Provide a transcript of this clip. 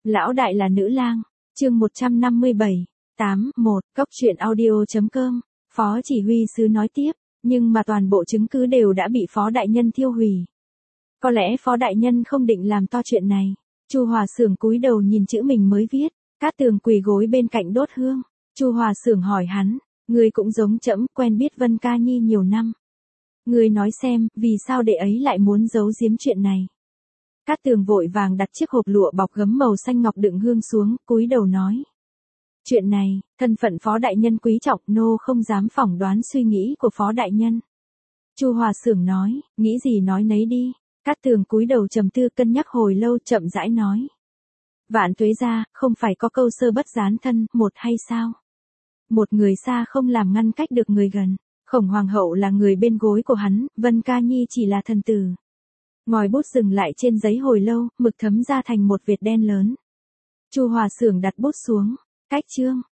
Lão đại là nữ lang, chương 157, 1, Cốc truyện audio.com, Phó chỉ huy sứ nói tiếp, nhưng mà toàn bộ chứng cứ đều đã bị Phó đại nhân thiêu hủy. Có lẽ Phó đại nhân không định làm to chuyện này. Chu Hòa Xưởng cúi đầu nhìn chữ mình mới viết, Cát Tường quỳ gối bên cạnh đốt hương. Chu Hòa Xưởng hỏi hắn, ngươi cũng giống trẫm quen biết Vân Ca Nhi nhiều năm. Ngươi nói xem, vì sao đệ ấy lại muốn giấu giếm chuyện này? Cát Tường vội vàng đặt chiếc hộp lụa bọc gấm màu xanh ngọc đựng hương xuống, cúi đầu nói. Chuyện này, thân phận Phó đại nhân quý trọng, nô không dám phỏng đoán suy nghĩ của Phó đại nhân. Chu Hòa Xưởng nói, nghĩ gì nói nấy đi. Cát Tường cúi đầu trầm tư cân nhắc hồi lâu chậm rãi nói. Vạn tuế gia, không phải có câu sơ bất gián thân, một hay sao? Một người xa không làm ngăn cách được người gần. Khổng hoàng hậu là người bên gối của hắn, Vân Ca Nhi chỉ là thần tử. Ngòi bút dừng lại trên giấy hồi lâu, mực thấm ra thành một vệt đen lớn. Chu Hòa Xưởng đặt bút xuống. Cách chương,